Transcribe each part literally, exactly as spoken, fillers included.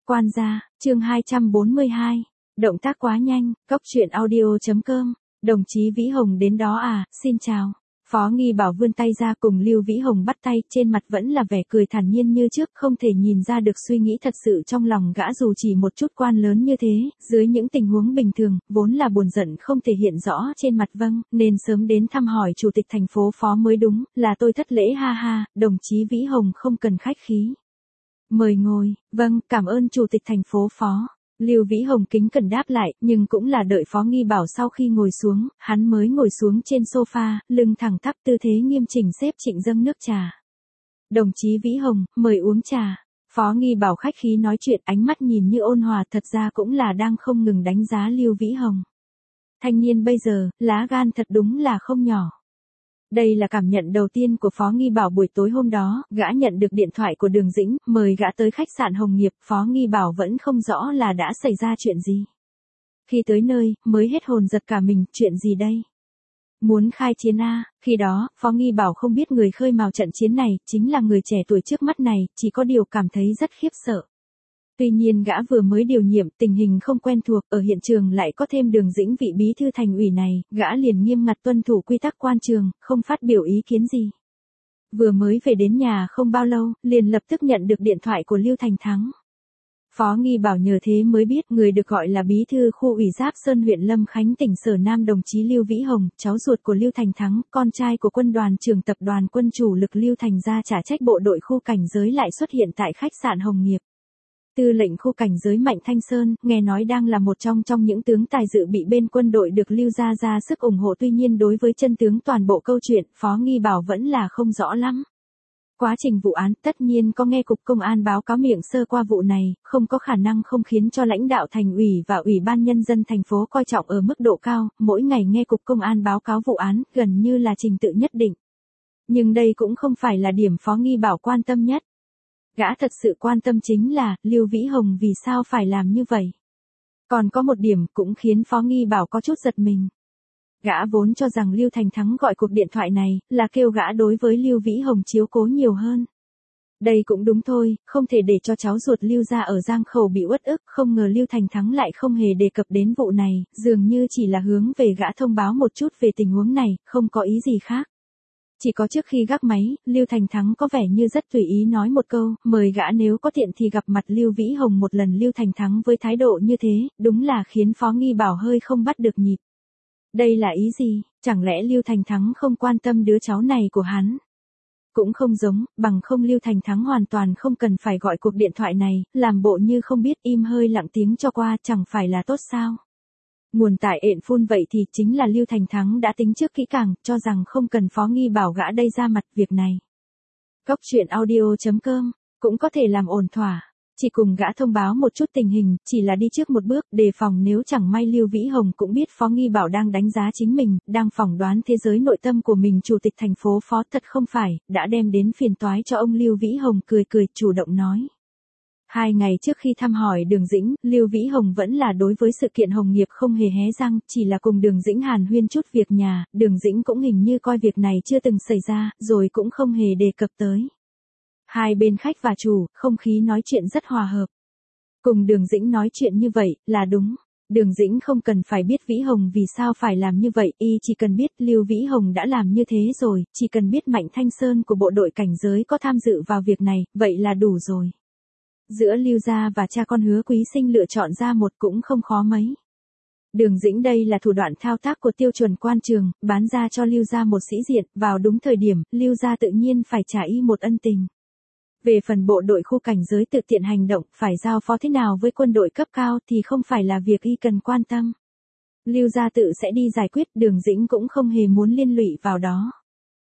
Quan gia, chương hai trăm bốn mươi hai. Động tác quá nhanh, cốc truyện audio chấm com. Đồng chí Vĩ Hồng đến đó à, xin chào. Phó Nghi Bảo vươn tay ra cùng Lưu Vĩ Hồng bắt tay, trên mặt vẫn là vẻ cười thản nhiên như trước, không thể nhìn ra được suy nghĩ thật sự trong lòng gã dù chỉ một chút quan lớn như thế, dưới những tình huống bình thường, vốn là buồn giận không thể hiện rõ trên mặt vâng, nên sớm đến thăm hỏi chủ tịch thành phố Phó mới đúng, là tôi thất lễ ha ha, đồng chí Vĩ Hồng không cần khách khí. Mời ngồi, vâng, cảm ơn chủ tịch thành phố Phó. Lưu Vĩ Hồng kính cẩn đáp lại, nhưng cũng là đợi Phó Nghi Bảo sau khi ngồi xuống, hắn mới ngồi xuống trên sofa, lưng thẳng tắp tư thế nghiêm chỉnh xếp trịnh dâng nước trà. Đồng chí Vĩ Hồng, mời uống trà. Phó Nghi Bảo khách khí nói chuyện, ánh mắt nhìn như ôn hòa, thật ra cũng là đang không ngừng đánh giá Lưu Vĩ Hồng. Thanh niên bây giờ, lá gan thật đúng là không nhỏ. Đây là cảm nhận đầu tiên của Phó Nghi Bảo buổi tối hôm đó, gã nhận được điện thoại của Đường Dĩnh, mời gã tới khách sạn Hồng Nghiệp, Phó Nghi Bảo vẫn không rõ là đã xảy ra chuyện gì. Khi tới nơi, mới hết hồn giật cả mình, chuyện gì đây? Muốn khai chiến a? Khi đó, Phó Nghi Bảo không biết người khơi mào trận chiến này, chính là người trẻ tuổi trước mắt này, chỉ có điều cảm thấy rất khiếp sợ. Tuy nhiên gã vừa mới điều nhiệm, tình hình không quen thuộc, ở hiện trường lại có thêm Đường Dĩnh vị bí thư thành ủy này, gã liền nghiêm ngặt tuân thủ quy tắc quan trường, không phát biểu ý kiến gì. Vừa mới về đến nhà không bao lâu, liền lập tức nhận được điện thoại của Lưu Thành Thắng. Phó Nghi Bảo nhờ thế mới biết người được gọi là bí thư khu ủy Giáp Sơn huyện Lâm Khánh tỉnh Sở Nam đồng chí Lưu Vĩ Hồng, cháu ruột của Lưu Thành Thắng, con trai của quân đoàn trưởng tập đoàn quân chủ lực Lưu Thành gia trả trách bộ đội khu cảnh giới lại xuất hiện tại khách sạn Hồng Nghiệp. Tư lệnh khu cảnh giới Mạnh Thanh Sơn, nghe nói đang là một trong trong những tướng tài dự bị bên quân đội được Lưu gia ra sức ủng hộ, tuy nhiên đối với chân tướng toàn bộ câu chuyện, Phó Nghi Bảo vẫn là không rõ lắm. Quá trình vụ án, tất nhiên có nghe cục công an báo cáo miệng sơ qua vụ này, không có khả năng không khiến cho lãnh đạo thành ủy và ủy ban nhân dân thành phố coi trọng ở mức độ cao, mỗi ngày nghe cục công an báo cáo vụ án, gần như là trình tự nhất định. Nhưng đây cũng không phải là điểm Phó Nghi Bảo quan tâm nhất. Gã thật sự quan tâm chính là, Lưu Vĩ Hồng vì sao phải làm như vậy. Còn có một điểm cũng khiến Phó Nghi Bảo có chút giật mình. Gã vốn cho rằng Lưu Thành Thắng gọi cuộc điện thoại này, là kêu gã đối với Lưu Vĩ Hồng chiếu cố nhiều hơn. Đây cũng đúng thôi, không thể để cho cháu ruột Lưu gia ở Giang Khẩu bị uất ức, không ngờ Lưu Thành Thắng lại không hề đề cập đến vụ này, dường như chỉ là hướng về gã thông báo một chút về tình huống này, không có ý gì khác. Chỉ có trước khi gác máy, Lưu Thành Thắng có vẻ như rất tùy ý nói một câu, mời gã nếu có tiện thì gặp mặt Lưu Vĩ Hồng một lần. Lưu Thành Thắng với thái độ như thế, đúng là khiến Phó Nghi Bảo hơi không bắt được nhịp. Đây là ý gì, chẳng lẽ Lưu Thành Thắng không quan tâm đứa cháu này của hắn? Cũng không giống, bằng không Lưu Thành Thắng hoàn toàn không cần phải gọi cuộc điện thoại này, làm bộ như không biết, im hơi lặng tiếng cho qua, chẳng phải là tốt sao? Nguồn tại ện phun vậy thì chính là Lưu Thành Thắng đã tính trước kỹ càng, cho rằng không cần Phó Nghi Bảo gã đây ra mặt việc này. Cốc truyện audio chấm com, cũng có thể làm ổn thỏa. Chỉ cùng gã thông báo một chút tình hình, chỉ là đi trước một bước, đề phòng nếu chẳng may Lưu Vĩ Hồng cũng biết Phó Nghi Bảo đang đánh giá chính mình, đang phỏng đoán thế giới nội tâm của mình. Chủ tịch thành phố Phó thật không phải, đã đem đến phiền toái cho ông. Lưu Vĩ Hồng cười cười, chủ động nói. Hai ngày trước khi thăm hỏi Đường Dĩnh, Lưu Vĩ Hồng vẫn là đối với sự kiện Hồng Nghiệp không hề hé răng, chỉ là cùng Đường Dĩnh hàn huyên chút việc nhà, Đường Dĩnh cũng hình như coi việc này chưa từng xảy ra, rồi cũng không hề đề cập tới. Hai bên khách và chủ, không khí nói chuyện rất hòa hợp. Cùng Đường Dĩnh nói chuyện như vậy, là đúng. Đường Dĩnh không cần phải biết Vĩ Hồng vì sao phải làm như vậy, y chỉ cần biết Lưu Vĩ Hồng đã làm như thế rồi, chỉ cần biết Mạnh Thanh Sơn của bộ đội cảnh giới có tham dự vào việc này, vậy là đủ rồi. Giữa Lưu gia và cha con Hứa Quý Sinh lựa chọn ra một cũng không khó mấy. Đường Dĩnh đây là thủ đoạn thao tác của tiêu chuẩn quan trường, bán ra cho Lưu gia một sĩ diện, vào đúng thời điểm, Lưu gia tự nhiên phải trả y một ân tình. Về phần bộ đội khu cảnh giới tự tiện hành động, phải giao phó thế nào với quân đội cấp cao thì không phải là việc y cần quan tâm. Lưu gia tự sẽ đi giải quyết, Đường Dĩnh cũng không hề muốn liên lụy vào đó.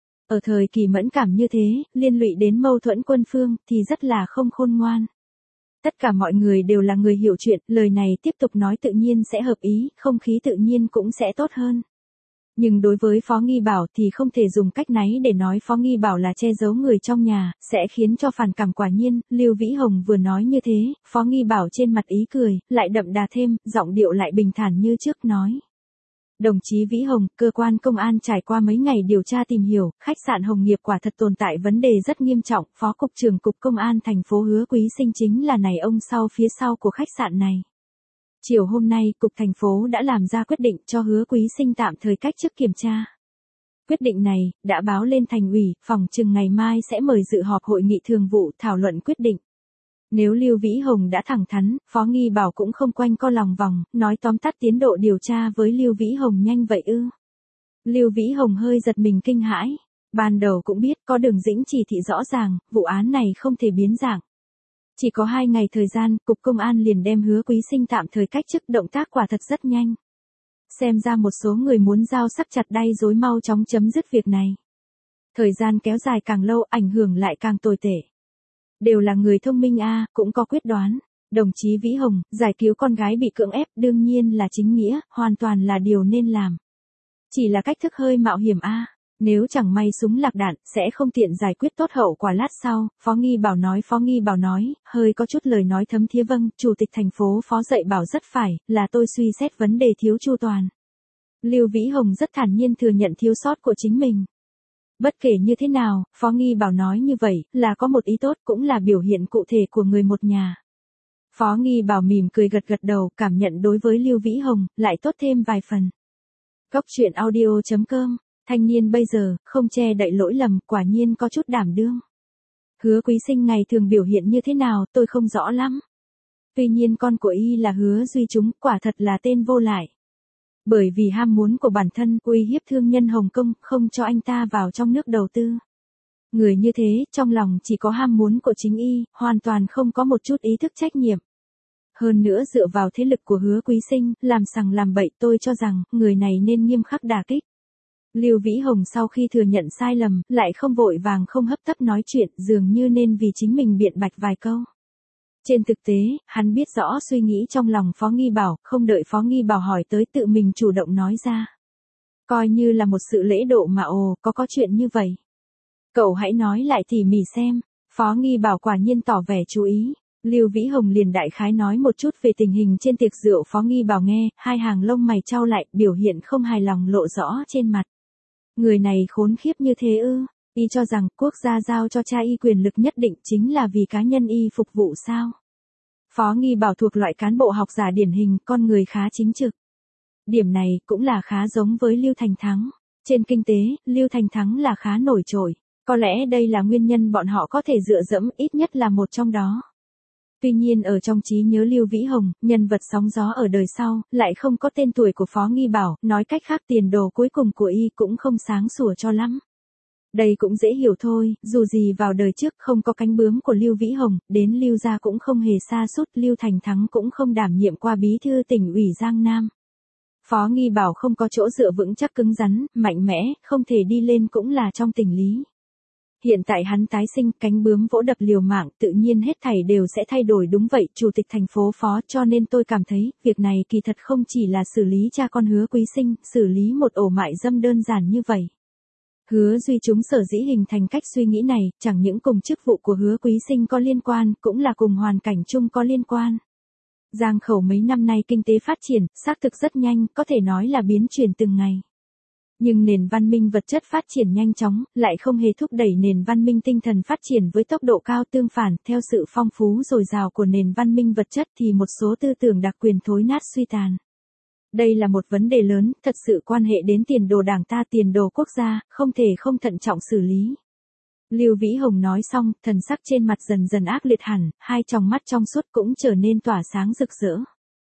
Ở thời kỳ mẫn cảm như thế, liên lụy đến mâu thuẫn quân phương, thì rất là không khôn ngoan. Tất cả mọi người đều là người hiểu chuyện, lời này tiếp tục nói tự nhiên sẽ hợp ý, không khí tự nhiên cũng sẽ tốt hơn. Nhưng đối với Phó Nghi Bảo thì không thể dùng cách náy để nói Phó Nghi Bảo là che giấu người trong nhà, sẽ khiến cho phản cảm. Quả nhiên, Lưu Vĩ Hồng vừa nói như thế, Phó Nghi Bảo trên mặt ý cười, lại đậm đà thêm, giọng điệu lại bình thản như trước nói. Đồng chí Vĩ Hồng, cơ quan công an trải qua mấy ngày điều tra tìm hiểu, khách sạn Hồng Nghiệp quả thật tồn tại vấn đề rất nghiêm trọng, Phó Cục trưởng Cục Công an thành phố Hứa Quý Sinh chính là này ông sau phía sau của khách sạn này. Chiều hôm nay, Cục thành phố đã làm ra quyết định cho Hứa Quý Sinh tạm thời cách chức kiểm tra. Quyết định này, đã báo lên thành ủy, phòng chừng ngày mai sẽ mời dự họp hội nghị thường vụ thảo luận quyết định. Nếu Lưu Vĩ Hồng đã thẳng thắn, Phó Nghi Bảo cũng không quanh co lòng vòng, nói tóm tắt tiến độ điều tra với Lưu Vĩ Hồng nhanh vậy ư. Lưu Vĩ Hồng hơi giật mình kinh hãi. Ban đầu cũng biết có Đường Dĩnh chỉ thị rõ ràng, vụ án này không thể biến dạng. Chỉ có hai ngày thời gian, Cục Công an liền đem Hứa Quý Sinh tạm thời cách chức, động tác quả thật rất nhanh. Xem ra một số người muốn dao sắc chặt đay rối mau chóng chấm dứt việc này. Thời gian kéo dài càng lâu, ảnh hưởng lại càng tồi tệ. Đều là người thông minh a, cũng có quyết đoán. Đồng chí Vĩ Hồng, giải cứu con gái bị cưỡng ép đương nhiên là chính nghĩa, hoàn toàn là điều nên làm. Chỉ là cách thức hơi mạo hiểm a. Nếu chẳng may súng lạc đạn, sẽ không tiện giải quyết tốt hậu quả lát sau, Phó Nghi Bảo nói Phó Nghi Bảo nói, hơi có chút lời nói thấm thía vâng, Chủ tịch thành phố Phó dạy bảo rất phải, là tôi suy xét vấn đề thiếu chu toàn. Lưu Vĩ Hồng rất thản nhiên thừa nhận thiếu sót của chính mình. Bất kể như thế nào, Phó Nghi Bảo nói như vậy, là có một ý tốt cũng là biểu hiện cụ thể của người một nhà. Phó Nghi Bảo mỉm cười gật gật đầu, cảm nhận đối với Lưu Vĩ Hồng, lại tốt thêm vài phần. Góc truyện audio chấm com, thanh niên bây giờ, không che đậy lỗi lầm, quả nhiên có chút đảm đương. Hứa Quý Sinh ngày thường biểu hiện như thế nào, tôi không rõ lắm. Tuy nhiên con của y là Hứa Duy Chúng, quả thật là tên vô lại. Bởi vì ham muốn của bản thân, uy hiếp thương nhân Hồng Kông, không cho anh ta vào trong nước đầu tư. Người như thế, trong lòng chỉ có ham muốn của chính y, hoàn toàn không có một chút ý thức trách nhiệm. Hơn nữa dựa vào thế lực của Hứa Quý Sinh, làm sằng làm bậy, tôi cho rằng, người này nên nghiêm khắc đả kích. Lưu Vĩ Hồng sau khi thừa nhận sai lầm, lại không vội vàng không hấp tấp nói chuyện, dường như nên vì chính mình biện bạch vài câu. Trên thực tế, hắn biết rõ suy nghĩ trong lòng Phó Nghi Bảo, không đợi Phó Nghi Bảo hỏi tới tự mình chủ động nói ra. Coi như là một sự lễ độ mà ồ, có có chuyện như vậy. Cậu hãy nói lại tỉ mỉ xem, Phó Nghi Bảo quả nhiên tỏ vẻ chú ý. Lưu Vĩ Hồng liền đại khái nói một chút về tình hình trên tiệc rượu, Phó Nghi Bảo nghe, hai hàng lông mày chau lại, biểu hiện không hài lòng lộ rõ trên mặt. Người này khốn khiếp như thế ư, y cho rằng quốc gia giao cho cha y quyền lực nhất định chính là vì cá nhân y phục vụ sao? Phó Nghi Bảo thuộc loại cán bộ học giả điển hình, con người khá chính trực. Điểm này cũng là khá giống với Lưu Thành Thắng. Trên kinh tế, Lưu Thành Thắng là khá nổi trội, có lẽ đây là nguyên nhân bọn họ có thể dựa dẫm, ít nhất là một trong đó. Tuy nhiên ở trong trí nhớ Lưu Vĩ Hồng, nhân vật sóng gió ở đời sau, lại không có tên tuổi của Phó Nghi Bảo, nói cách khác tiền đồ cuối cùng của y cũng không sáng sủa cho lắm. Đây cũng dễ hiểu thôi, dù gì vào đời trước không có cánh bướm của Lưu Vĩ Hồng, đến Lưu gia cũng không hề xa sút, Lưu Thành Thắng cũng không đảm nhiệm qua bí thư tỉnh ủy Giang Nam. Phó Nghi Bảo không có chỗ dựa vững chắc cứng rắn, mạnh mẽ, không thể đi lên cũng là trong tình lý. Hiện tại hắn tái sinh, cánh bướm vỗ đập liều mạng, tự nhiên hết thảy đều sẽ thay đổi, đúng vậy, Chủ tịch thành phố Phó, cho nên tôi cảm thấy, việc này kỳ thật không chỉ là xử lý cha con Hứa Quý Sinh, xử lý một ổ mại dâm đơn giản như vậy. Hứa Duy Chúng sở dĩ hình thành cách suy nghĩ này, chẳng những cùng chức vụ của Hứa Quý Sinh có liên quan, cũng là cùng hoàn cảnh chung có liên quan. Giang Khẩu mấy năm nay kinh tế phát triển, xác thực rất nhanh, có thể nói là biến chuyển từng ngày. Nhưng nền văn minh vật chất phát triển nhanh chóng, lại không hề thúc đẩy nền văn minh tinh thần phát triển với tốc độ cao, tương phản, theo sự phong phú dồi dào của nền văn minh vật chất thì một số tư tưởng đặc quyền thối nát suy tàn. Đây là một vấn đề lớn, thật sự quan hệ đến tiền đồ đảng ta, tiền đồ quốc gia, không thể không thận trọng xử lý. Lưu Vĩ Hồng nói xong, thần sắc trên mặt dần dần ác liệt hẳn, hai tròng mắt trong suốt cũng trở nên tỏa sáng rực rỡ.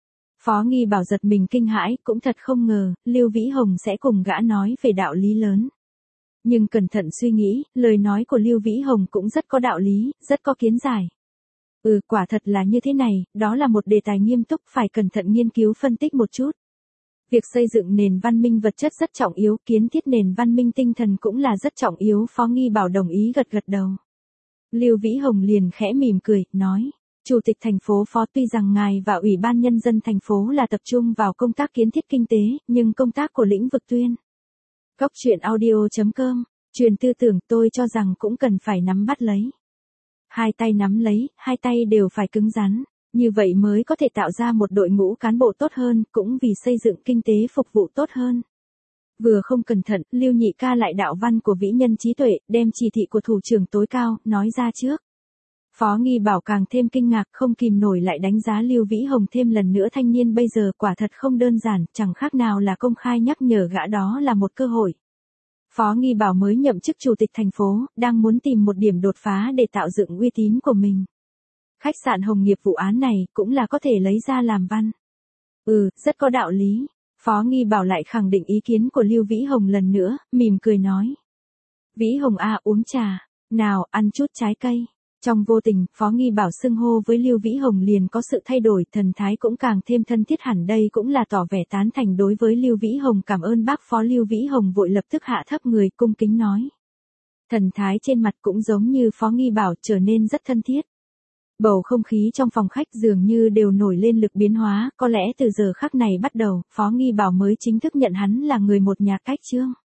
Phó Nghi Bảo giật mình kinh hãi, cũng thật không ngờ, Lưu Vĩ Hồng sẽ cùng gã nói về đạo lý lớn. Nhưng cẩn thận suy nghĩ, lời nói của Lưu Vĩ Hồng cũng rất có đạo lý, rất có kiến giải. Ừ, quả thật là như thế này, đó là một đề tài nghiêm túc, phải cẩn thận nghiên cứu phân tích một chút. Việc xây dựng nền văn minh vật chất rất trọng yếu, kiến thiết nền văn minh tinh thần cũng là rất trọng yếu, Phó Nghi Bảo đồng ý gật gật đầu. Lưu Vĩ Hồng liền khẽ mỉm cười, nói. Chủ tịch thành phố Phó, tuy rằng ngài và Ủy ban Nhân dân thành phố là tập trung vào công tác kiến thiết kinh tế, nhưng công tác của lĩnh vực tuyên. Góc truyện audio chấm com, truyền tư tưởng, tôi cho rằng cũng cần phải nắm bắt lấy. Hai tay nắm lấy, hai tay đều phải cứng rắn. Như vậy mới có thể tạo ra một đội ngũ cán bộ tốt hơn, cũng vì xây dựng kinh tế phục vụ tốt hơn. Vừa không cẩn thận, Lưu Nhị ca lại đạo văn của vĩ nhân trí tuệ, đem chỉ thị của thủ trưởng tối cao, nói ra trước. Phó Nghi Bảo càng thêm kinh ngạc, không kìm nổi lại đánh giá Lưu Vĩ Hồng thêm lần nữa. Thanh niên bây giờ quả thật không đơn giản, chẳng khác nào là công khai nhắc nhở gã đó là một cơ hội. Phó Nghi Bảo mới nhậm chức chủ tịch thành phố, đang muốn tìm một điểm đột phá để tạo dựng uy tín của mình. Khách sạn Hồng Nghiệp vụ án này cũng là có thể lấy ra làm văn. Ừ, rất có đạo lý. Phó Nghi Bảo lại khẳng định ý kiến của Lưu Vĩ Hồng lần nữa, mỉm cười nói. Vĩ Hồng à, uống trà, nào ăn chút trái cây. Trong vô tình, Phó Nghi Bảo xưng hô với Lưu Vĩ Hồng liền có sự thay đổi, thần thái cũng càng thêm thân thiết hẳn. Đây cũng là tỏ vẻ tán thành đối với Lưu Vĩ Hồng. Cảm ơn bác Phó. Lưu Vĩ Hồng vội lập tức hạ thấp người, cung kính nói. Thần thái trên mặt cũng giống như Phó Nghi Bảo, trở nên rất thân thiết. Bầu không khí trong phòng khách dường như đều nổi lên lực biến hóa, có lẽ từ giờ khắc này bắt đầu, Phó Nghi Bảo mới chính thức nhận hắn là người một nhà cách Trương.